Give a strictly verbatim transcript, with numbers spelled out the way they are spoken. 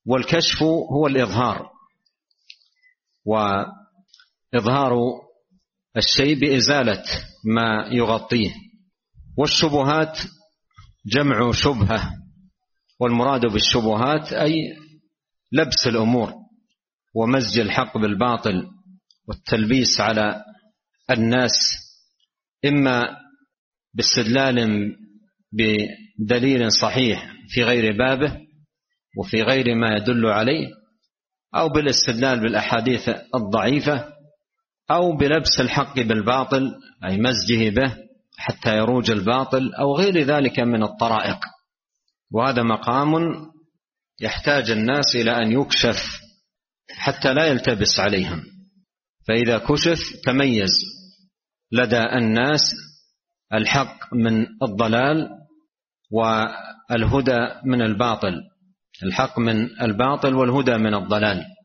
والكشف هو الإظهار، وإظهار الشيء بإزالة ما يغطيه. والشبهات جمع شبهة، والمراد بالشبهات أي لبس الأمور ومزج الحق بالباطل والتلبيس على الناس، إما باستدلال بدليل صحيح في غير بابه وفي غير ما يدل عليه، أو بالاستدلال بالأحاديث الضعيفة، أو بلبس الحق بالباطل أي مزجه به حتى يروج الباطل، أو غير ذلك من الطرائق. وهذا مقام يحتاج الناس إلى أن يكشف حتى لا يلتبس عليهم، فإذا كشف تميز لدى الناس الحق من الضلال والهدى من الباطل، الحق من الباطل والهدى من الضلال.